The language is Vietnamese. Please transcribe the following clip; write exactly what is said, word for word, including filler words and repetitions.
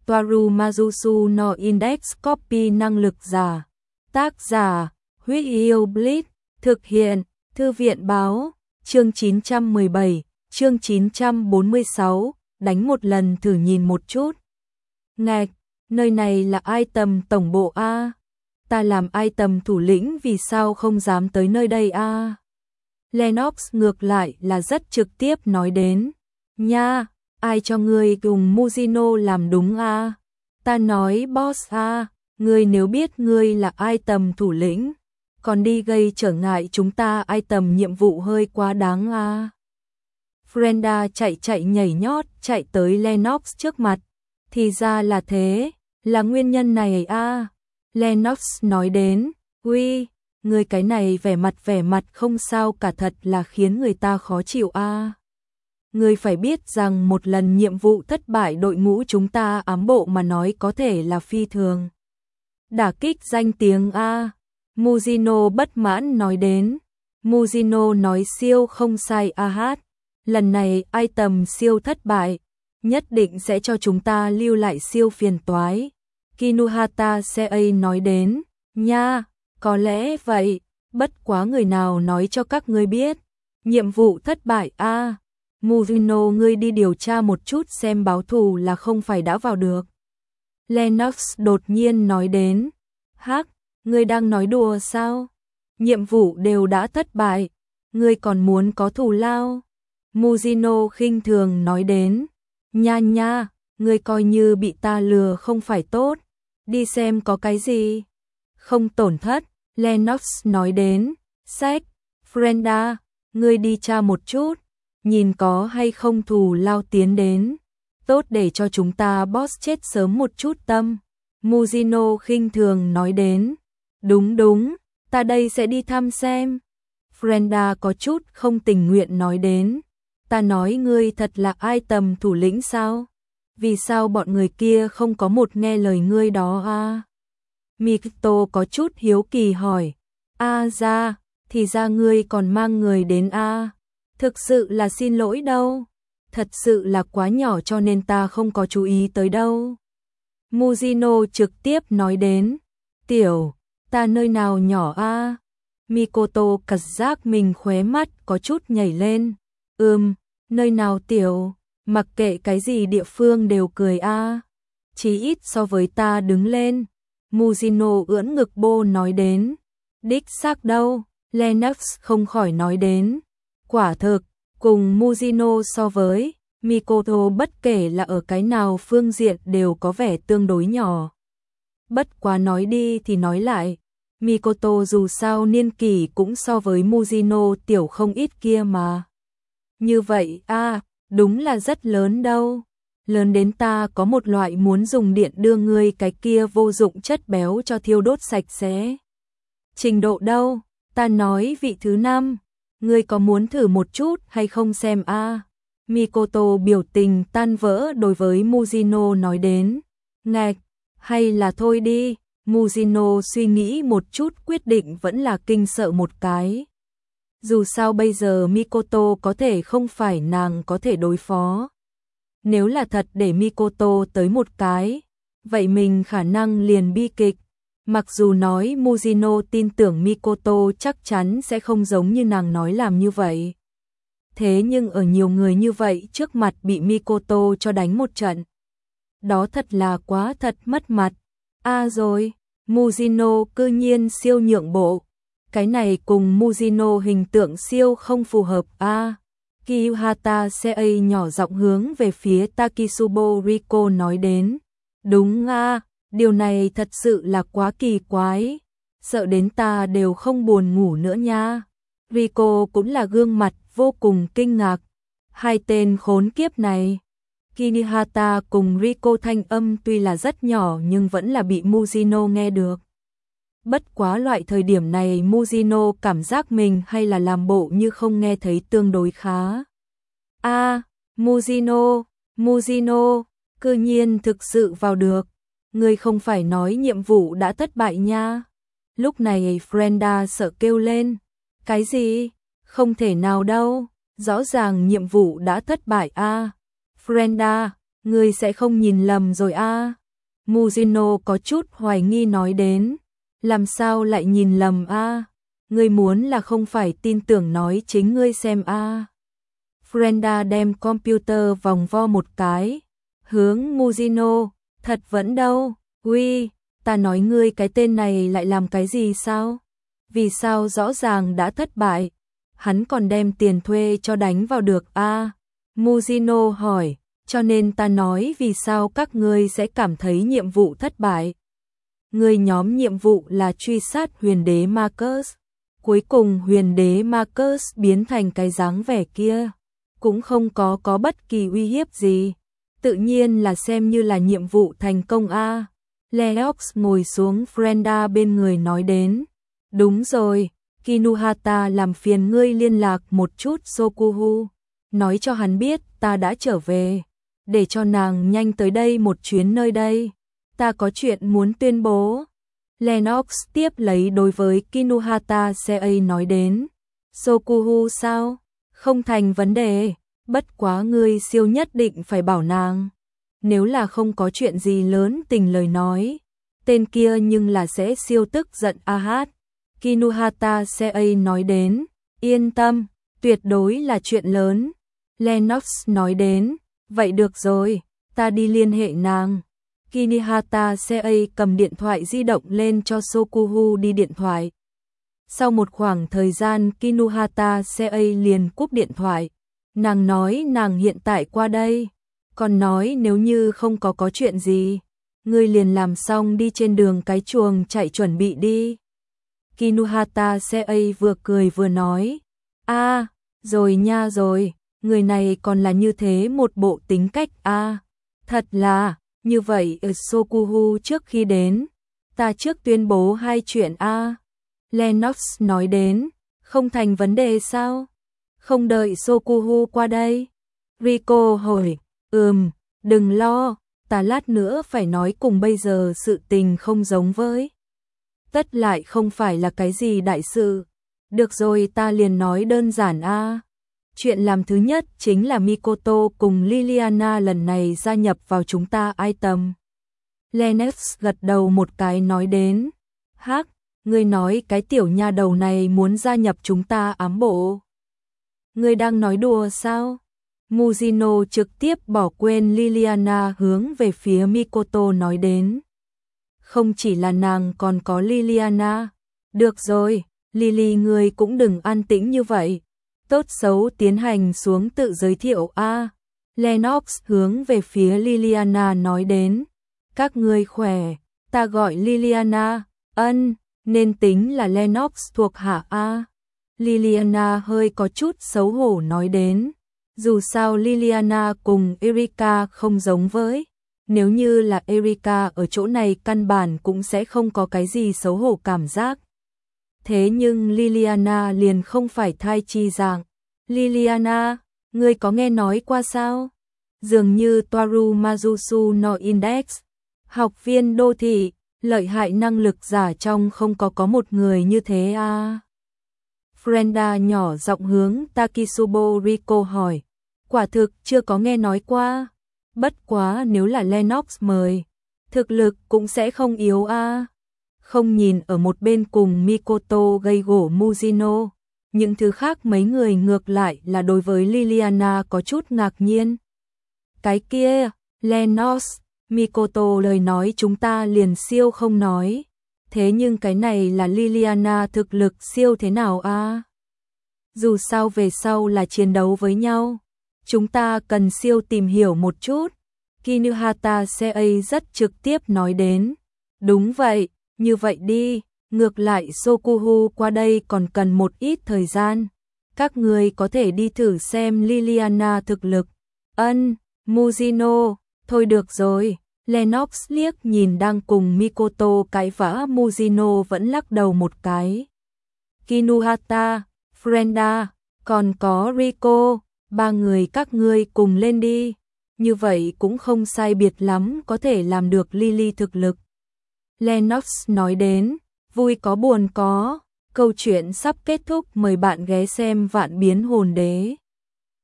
Toaru Majusu no Index Copy năng lực giả. Tác giả, Huyết Yêu Blitz, thực hiện, Thư viện báo, chương chín trăm mười bảy, chương chín trăm bốn mươi sáu, đánh một lần thử nhìn một chút. Ngạch, nơi này là item tổng bộ A. Ta làm item thủ lĩnh vì sao không dám tới nơi đây A. Lennox ngược lại là rất trực tiếp nói đến. Nha, ai cho ngươi cùng Mujino làm đúng A? Ta nói boss A, ngươi nếu biết ngươi là item thủ lĩnh, còn đi gây trở ngại chúng ta item nhiệm vụ hơi quá đáng A. Frenda chạy chạy nhảy nhót chạy tới Lennox trước mặt. Thì ra là thế, là nguyên nhân này A. Lennox nói đến, uy, người cái này vẻ mặt vẻ mặt không sao cả thật là khiến người ta khó chịu A. Người phải biết rằng một lần nhiệm vụ thất bại đội ngũ chúng ta ám bộ mà nói có thể là phi thường. Đả kích danh tiếng A. Mujino bất mãn nói đến. Mujino nói siêu không sai A hát. Lần này item siêu thất bại, nhất định sẽ cho chúng ta lưu lại siêu phiền toái. Kinuhata Sei nói đến, nha, có lẽ vậy, bất quá người nào nói cho các ngươi biết. Nhiệm vụ thất bại A. Mujino ngươi đi điều tra một chút xem báo thù là không phải đã vào được. Lennox đột nhiên nói đến, hắc, ngươi đang nói đùa sao? Nhiệm vụ đều đã thất bại, ngươi còn muốn có thù lao? Mujino khinh thường nói đến, nha nha, ngươi coi như bị ta lừa không phải tốt, đi xem có cái gì. Không tổn thất, Lennox nói đến, sách, Frenda, ngươi đi tra một chút, nhìn có hay không thù lao tiến đến, tốt để cho chúng ta boss chết sớm một chút tâm. Mujino khinh thường nói đến, đúng đúng, ta đây sẽ đi thăm xem. Frenda có chút không tình nguyện nói đến, ta nói ngươi thật là item thủ lĩnh sao? Vì sao bọn người kia không có một nghe lời ngươi đó a? Mikito có chút hiếu kỳ hỏi, a ra, thì ra ngươi còn mang người đến a? Thực sự là xin lỗi đâu, thật sự là quá nhỏ cho nên ta không có chú ý tới đâu. Mujino trực tiếp nói đến, tiểu, ta nơi nào nhỏ a? Mikoto cảm giác mình khóe mắt có chút nhảy lên, ừm, nơi nào tiểu, mặc kệ cái gì địa phương đều cười a. Chí ít so với ta đứng lên. Mujino ưỡn ngực bô nói đến, đích xác đâu, Lennox không khỏi nói đến. Quả thực, cùng Mujino so với, Mikoto bất kể là ở cái nào phương diện đều có vẻ tương đối nhỏ. Bất quá nói đi thì nói lại, Mikoto dù sao niên kỷ cũng so với Mujino tiểu không ít kia mà. Như vậy a, đúng là rất lớn đâu. Lớn đến ta có một loại muốn dùng điện đưa ngươi cái kia vô dụng chất béo cho thiêu đốt sạch sẽ. Trình độ đâu, ta nói vị thứ năm. Ngươi có muốn thử một chút hay không xem a? Mikoto biểu tình tan vỡ đối với Mujino nói đến. Ngạch, hay là thôi đi. Mujino suy nghĩ một chút quyết định vẫn là kinh sợ một cái. Dù sao bây giờ Mikoto có thể không phải nàng có thể đối phó. Nếu là thật để Mikoto tới một cái, vậy mình khả năng liền bi kịch. Mặc dù nói Mujino tin tưởng Mikoto chắc chắn sẽ không giống như nàng nói làm như vậy. Thế nhưng ở nhiều người như vậy trước mặt bị Mikoto cho đánh một trận. Đó thật là quá thật mất mặt. À rồi, Mujino cư nhiên siêu nhượng bộ. Cái này cùng Mujino hình tượng siêu không phù hợp a. À, Kinuhata Sei nhỏ giọng hướng về phía Takisubo Riko nói đến. Đúng a, à, điều này thật sự là quá kỳ quái. Sợ đến ta đều không buồn ngủ nữa nha. Riko cũng là gương mặt vô cùng kinh ngạc. Hai tên khốn kiếp này. Kinuhata cùng Riko thanh âm tuy là rất nhỏ nhưng vẫn là bị Mujino nghe được. Bất quá loại thời điểm này Mujino cảm giác mình hay là làm bộ như không nghe thấy tương đối khá. A, à, Mujino, Mujino, cư nhiên thực sự vào được. Ngươi không phải nói nhiệm vụ đã thất bại nha. Lúc này Frenda sợ kêu lên. Cái gì? Không thể nào đâu. Rõ ràng nhiệm vụ đã thất bại a. À, Frenda, Ngươi sẽ không nhìn lầm rồi a à? Muzino có chút hoài nghi nói đến. Làm sao lại nhìn lầm a à? Ngươi muốn là không phải tin tưởng nói chính ngươi xem a à? Frenda đem computer vòng vo một cái. Hướng Muzino, thật vẫn đâu, uy, ta nói ngươi cái tên này lại làm cái gì sao? Vì sao rõ ràng đã thất bại? Hắn còn đem tiền thuê cho đánh vào được a à? Muzino hỏi, cho nên ta nói vì sao các ngươi sẽ cảm thấy nhiệm vụ thất bại. Ngươi nhóm nhiệm vụ là truy sát huyền đế Marcus. Cuối cùng huyền đế Marcus biến thành cái dáng vẻ kia. Cũng không có có bất kỳ uy hiếp gì. Tự nhiên là xem như là nhiệm vụ thành công a à? Leox ngồi xuống Frenda bên người nói đến. Đúng rồi, Kinuhata làm phiền ngươi liên lạc một chút Sokuhu. Nói cho hắn biết ta đã trở về. Để cho nàng nhanh tới đây một chuyến nơi đây. Ta có chuyện muốn tuyên bố. Lennox tiếp lấy đối với Kinuhata Sei nói đến. Sokuhu sao? Không thành vấn đề. Bất quá ngươi siêu nhất định phải bảo nàng. Nếu là không có chuyện gì lớn tình lời nói. Tên kia nhưng là sẽ siêu tức giận a hát. Kinuhata Sei nói đến. Yên tâm, tuyệt đối là chuyện lớn. Lennox nói đến. Vậy được rồi, ta đi liên hệ nàng. Kinuhata Sei cầm điện thoại di động lên cho Sokuhu đi điện thoại. Sau một khoảng thời gian Kinuhata Sei liền cúp điện thoại. Nàng nói nàng hiện tại qua đây. Còn nói nếu như không có có chuyện gì, ngươi liền làm xong đi trên đường cái chuồng chạy chuẩn bị đi. Kinuhata Sei vừa cười vừa nói. a à, rồi nha rồi. Người này còn là như thế một bộ tính cách a à, thật là, như vậy Sokuhu trước khi đến, ta trước tuyên bố hai chuyện a à. Lennox nói đến, không thành vấn đề sao? Không đợi Sokuhu qua đây. Rico hỏi, ừm, đừng lo, ta lát nữa phải nói cùng bây giờ sự tình không giống với. Tất lại không phải là cái gì đại sự. Được rồi ta liền nói đơn giản a à. Chuyện làm thứ nhất chính là Mikoto cùng Liliana lần này gia nhập vào chúng ta item. Lennox gật đầu một cái nói đến. Hắc, ngươi nói cái tiểu nha đầu này muốn gia nhập chúng ta ám bộ. Ngươi đang nói đùa sao? Muzino trực tiếp bỏ quên Liliana hướng về phía Mikoto nói đến. Không chỉ là nàng còn có Liliana. Được rồi, Lily ngươi cũng đừng an tĩnh như vậy. Tốt xấu tiến hành xuống tự giới thiệu a à. Lennox hướng về phía Liliana nói đến. Các ngươi khỏe, ta gọi Liliana, ân, nên tính là Lennox thuộc hạ a à. Liliana hơi có chút xấu hổ nói đến. Dù sao Liliana cùng Erika không giống với. Nếu như là Erika ở chỗ này căn bản cũng sẽ không có cái gì xấu hổ cảm giác. Thế nhưng Liliana liền không phải thai chi dạng. Liliana, ngươi có nghe nói qua sao? Dường như Toaru Majusu no Index, học viên đô thị, lợi hại năng lực giả trong không có có một người như thế à? Frenda nhỏ giọng hướng Takisubo Rico hỏi. Quả thực chưa có nghe nói qua. Bất quá nếu là Lennox mời, thực lực cũng sẽ không yếu à? Không nhìn ở một bên cùng Mikoto gây gổ Muzino. Những thứ khác mấy người ngược lại là đối với Liliana có chút ngạc nhiên. Cái kia, Lennox, Mikoto lời nói chúng ta liền siêu không nói. Thế nhưng cái này là Liliana thực lực siêu thế nào à? Dù sao về sau là chiến đấu với nhau. Chúng ta cần siêu tìm hiểu một chút. Kinuhata Sei rất trực tiếp nói đến. Đúng vậy, như vậy đi. Ngược lại Sokuhu qua đây còn cần một ít thời gian. Các người có thể đi thử xem Liliana thực lực. Ân, Muzino, thôi được rồi. Lennox liếc nhìn đang cùng Mikoto cãi vã Muzino vẫn lắc đầu một cái. Kinuhata, Frenda, còn có Rico, ba người các ngươi cùng lên đi. Như vậy cũng không sai biệt lắm có thể làm được Lily thực lực. Lennox nói đến. Vui có buồn có, câu chuyện sắp kết thúc, mời bạn ghé xem Vạn Biến Hồn Đế.